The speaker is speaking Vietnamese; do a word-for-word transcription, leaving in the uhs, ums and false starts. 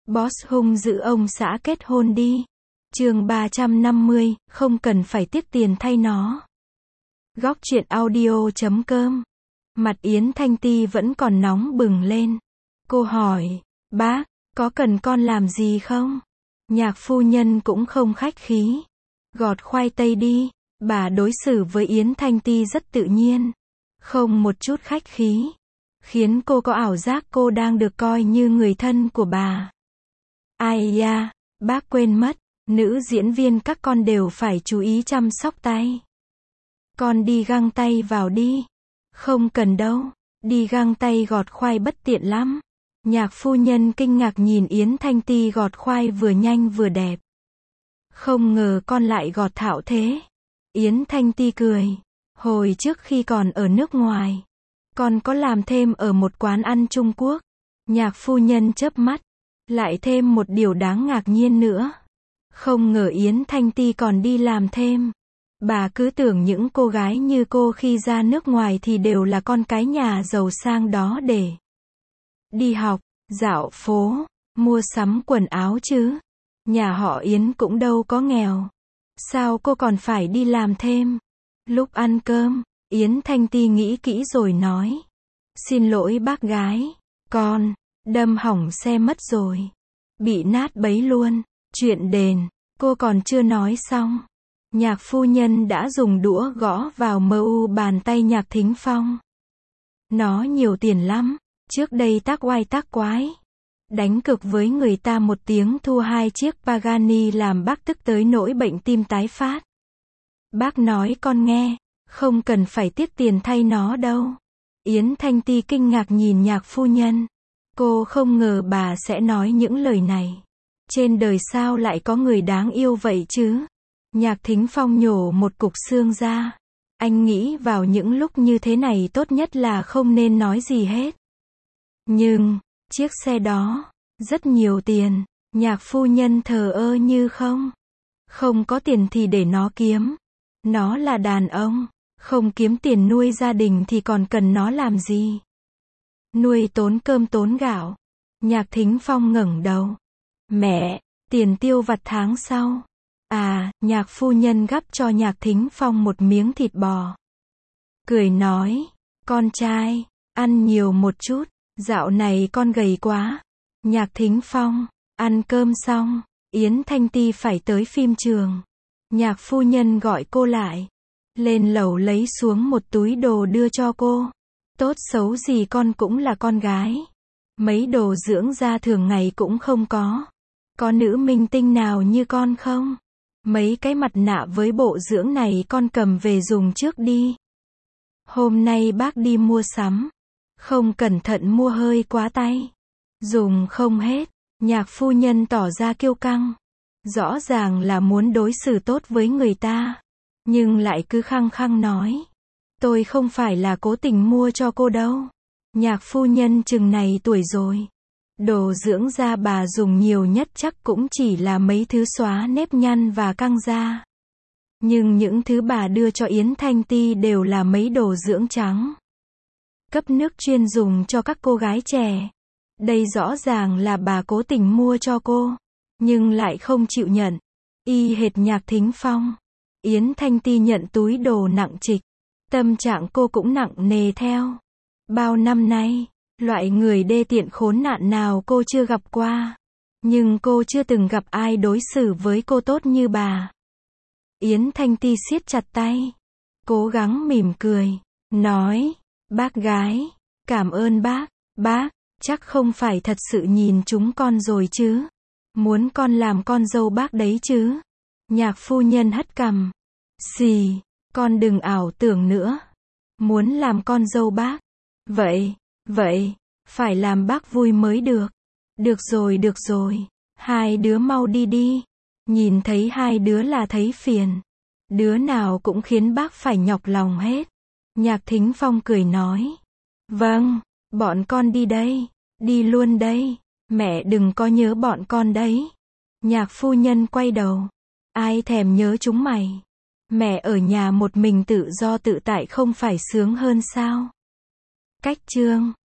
Boss hung dữ ông xã kết hôn đi. Chương ba trăm năm mươi, không cần phải tiếc tiền thay nó. Góc truyện audio chấm com. Mặt Yến Thanh Ti vẫn còn nóng bừng lên. Cô hỏi, bác, có cần con làm gì không? Nhạc phu nhân cũng không khách khí. Gọt khoai tây đi. Bà đối xử với Yến Thanh Ti rất tự nhiên. Không một chút khách khí. Khiến cô có ảo giác cô đang được coi như người thân của bà. Ai da, bác quên mất, nữ diễn viên các con đều phải chú ý chăm sóc tay. Con đi găng tay vào đi. Không cần đâu, đi găng tay gọt khoai bất tiện lắm. Nhạc phu nhân kinh ngạc nhìn Yến Thanh Ti gọt khoai vừa nhanh vừa đẹp. Không ngờ con lại gọt thạo thế. Yến Thanh Ti cười. Hồi trước khi còn ở nước ngoài, con có làm thêm ở một quán ăn Trung Quốc. Nhạc phu nhân chớp mắt. Lại thêm một điều đáng ngạc nhiên nữa. Không ngờ Yến Thanh Ti còn đi làm thêm. Bà cứ tưởng những cô gái như cô khi ra nước ngoài thì đều là con cái nhà giàu sang đó để đi học, dạo phố, mua sắm quần áo chứ. Nhà họ Yến cũng đâu có nghèo. Sao cô còn phải đi làm thêm? Lúc ăn cơm, Yến Thanh Ti nghĩ kỹ rồi nói. Xin lỗi bác gái, con đâm hỏng xe mất rồi. Bị nát bấy luôn. Chuyện đền, cô còn chưa nói xong. Nhạc phu nhân đã dùng đũa gõ vào mờ u bàn tay Nhạc Thính Phong. Nó nhiều tiền lắm. Trước đây tác oai tác quái. Đánh cược với người ta một tiếng thua hai chiếc Pagani làm bác tức tới nỗi bệnh tim tái phát. Bác nói con nghe, không cần phải tiếc tiền thay nó đâu. Yến Thanh Ti kinh ngạc nhìn nhạc phu nhân. Cô không ngờ bà sẽ nói những lời này. Trên đời sao lại có người đáng yêu vậy chứ? Nhạc Thính Phong nhổ một cục xương ra. Anh nghĩ vào những lúc như thế này tốt nhất là không nên nói gì hết. Nhưng, chiếc xe đó, rất nhiều tiền. Nhạc phu nhân thờ ơ như không. Không có tiền thì để nó kiếm. Nó là đàn ông. Không kiếm tiền nuôi gia đình thì còn cần nó làm gì? Nuôi tốn cơm tốn gạo. Nhạc Thính Phong ngẩng đầu. Mẹ, tiền tiêu vặt tháng sau. À, nhạc phu nhân gắp cho Nhạc Thính Phong một miếng thịt bò. Cười nói, con trai, ăn nhiều một chút, dạo này con gầy quá. Nhạc Thính Phong, ăn cơm xong, Yến Thanh Ti phải tới phim trường. Nhạc phu nhân gọi cô lại. Lên lầu lấy xuống một túi đồ đưa cho cô. Tốt xấu gì con cũng là con gái. Mấy đồ dưỡng da thường ngày cũng không có. Có nữ minh tinh nào như con không? Mấy cái mặt nạ với bộ dưỡng này con cầm về dùng trước đi. Hôm nay bác đi mua sắm. Không cẩn thận mua hơi quá tay. Dùng không hết. Nhạc phu nhân tỏ ra kiêu căng. Rõ ràng là muốn đối xử tốt với người ta. Nhưng lại cứ khăng khăng nói. Tôi không phải là cố tình mua cho cô đâu. Nhạc phu nhân chừng này tuổi rồi. Đồ dưỡng da bà dùng nhiều nhất chắc cũng chỉ là mấy thứ xóa nếp nhăn và căng da. Nhưng những thứ bà đưa cho Yến Thanh Ti đều là mấy đồ dưỡng trắng. Cấp nước chuyên dùng cho các cô gái trẻ. Đây rõ ràng là bà cố tình mua cho cô. Nhưng lại không chịu nhận. Y hệt Nhạc Thính Phong. Yến Thanh Ti nhận túi đồ nặng trịch. Tâm trạng cô cũng nặng nề theo. Bao năm nay, loại người đê tiện khốn nạn nào cô chưa gặp qua. Nhưng cô chưa từng gặp ai đối xử với cô tốt như bà. Yến Thanh Ti siết chặt tay. Cố gắng mỉm cười. Nói, bác gái, cảm ơn bác. Bác, chắc không phải thật sự nhìn chúng con rồi chứ. Muốn con làm con dâu bác đấy chứ. Nhạc phu nhân hất cằm. Xì, con đừng ảo tưởng nữa. Muốn làm con dâu bác. Vậy, vậy, phải làm bác vui mới được. Được rồi, được rồi. Hai đứa mau đi đi. Nhìn thấy hai đứa là thấy phiền. Đứa nào cũng khiến bác phải nhọc lòng hết. Nhạc Thính Phong cười nói. Vâng, bọn con đi đây. Đi luôn đây. Mẹ đừng có nhớ bọn con đấy. Nhạc phu nhân quay đầu. Ai thèm nhớ chúng mày. Mẹ ở nhà một mình tự do tự tại không phải sướng hơn sao? Cách chương